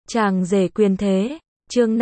Chàng rể quyền thế, chương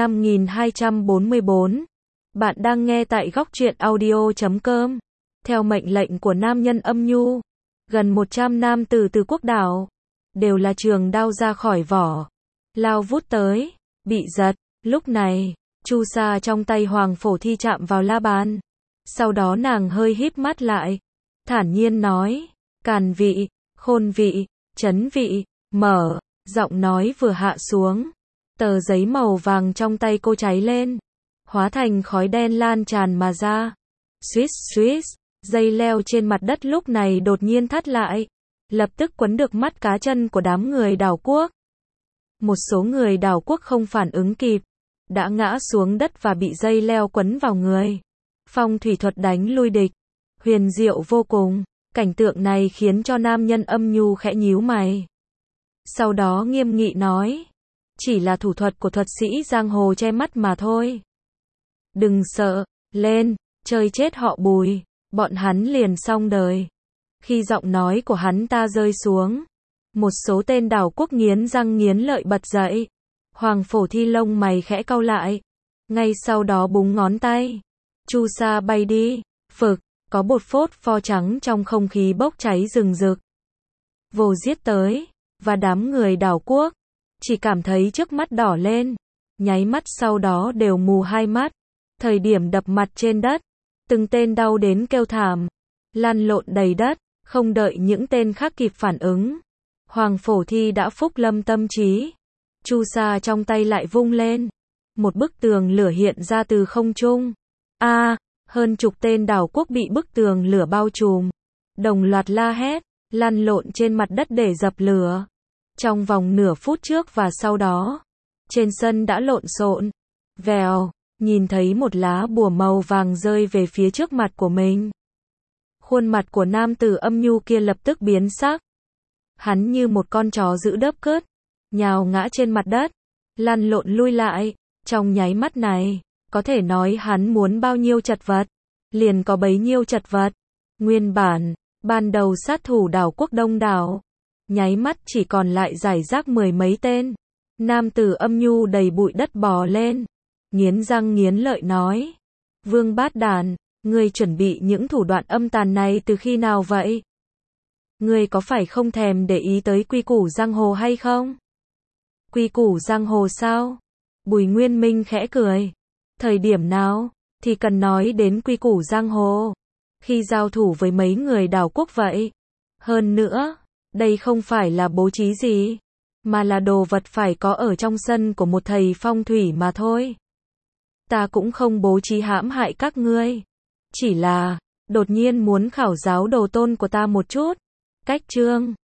5244. Bạn đang nghe tại góc truyện audio.com. Theo mệnh lệnh của nam nhân âm nhu, gần 100 nam tử từ quốc đảo, đều là trường đao ra khỏi vỏ, lao vút tới, bị giật. Lúc này, chu sa trong tay Hoàng Phổ Thi chạm vào la bàn. Sau đó nàng hơi híp mắt lại, thản nhiên nói, càn vị, khôn vị, trấn vị, mở. Giọng nói vừa hạ xuống, tờ giấy màu vàng trong tay cô cháy lên, hóa thành khói đen lan tràn mà ra. Suýt suýt, dây leo trên mặt đất lúc này đột nhiên thắt lại, lập tức quấn được mắt cá chân của đám người đảo quốc. Một số người đảo quốc không phản ứng kịp, đã ngã xuống đất và bị dây leo quấn vào người. Phong thủy thuật đánh lui địch, huyền diệu vô cùng. Cảnh tượng này khiến cho nam nhân âm nhu khẽ nhíu mày. Sau đó nghiêm nghị nói, chỉ là thủ thuật của thuật sĩ giang hồ che mắt mà thôi. Đừng sợ, lên, chơi chết họ Bùi, bọn hắn liền xong đời. Khi giọng nói của hắn ta rơi xuống, một số tên đảo quốc nghiến răng nghiến lợi bật dậy. Hoàng Phổ Thi lông mày khẽ cau lại, ngay sau đó búng ngón tay, chu sa bay đi, phực, có bột phốt pho trắng trong không khí bốc cháy rừng rực. Vồ giết tới. Và đám người đảo quốc chỉ cảm thấy trước mắt đỏ lên, nháy mắt sau đó đều mù hai mắt. Thời điểm đập mặt trên đất, từng tên đau đến kêu thảm, lăn lộn đầy đất, không đợi những tên khác kịp phản ứng. Hoàng Phổ Thi đã phúc lâm tâm trí, chu sa trong tay lại vung lên, một bức tường lửa hiện ra từ không trung. Hơn chục tên đảo quốc bị bức tường lửa bao trùm, đồng loạt la hét, lăn lộn trên mặt đất để dập lửa. Trong vòng nửa phút trước và sau đó, trên sân đã lộn xộn. Vèo, nhìn thấy một lá bùa màu vàng rơi về phía trước mặt của mình. Khuôn mặt của nam tử âm nhu kia lập tức biến sắc. Hắn như một con chó giữ đớp cớt, nhào ngã trên mặt đất, lăn lộn lui lại. Trong nháy mắt này, có thể nói hắn muốn bao nhiêu chật vật, liền có bấy nhiêu chật vật. Nguyên bản, ban đầu sát thủ đảo quốc đông đảo, nháy mắt chỉ còn lại rải rác mười mấy tên. Nam tử âm nhu đầy bụi đất bò lên, nghiến răng nghiến lợi nói, Vương Bát Đàn, ngươi chuẩn bị những thủ đoạn âm tàn này từ khi nào vậy? Ngươi có phải không thèm để ý tới quy củ giang hồ hay không? Quy củ giang hồ sao? Bùi Nguyên Minh khẽ cười. Thời điểm nào thì cần nói đến quy củ giang hồ? Khi giao thủ với mấy người đảo quốc vậy. Hơn nữa, đây không phải là bố trí gì, mà là đồ vật phải có ở trong sân của một thầy phong thủy mà thôi. Ta cũng không bố trí hãm hại các ngươi, chỉ là đột nhiên muốn khảo giáo đồ tôn của ta một chút. Cách chương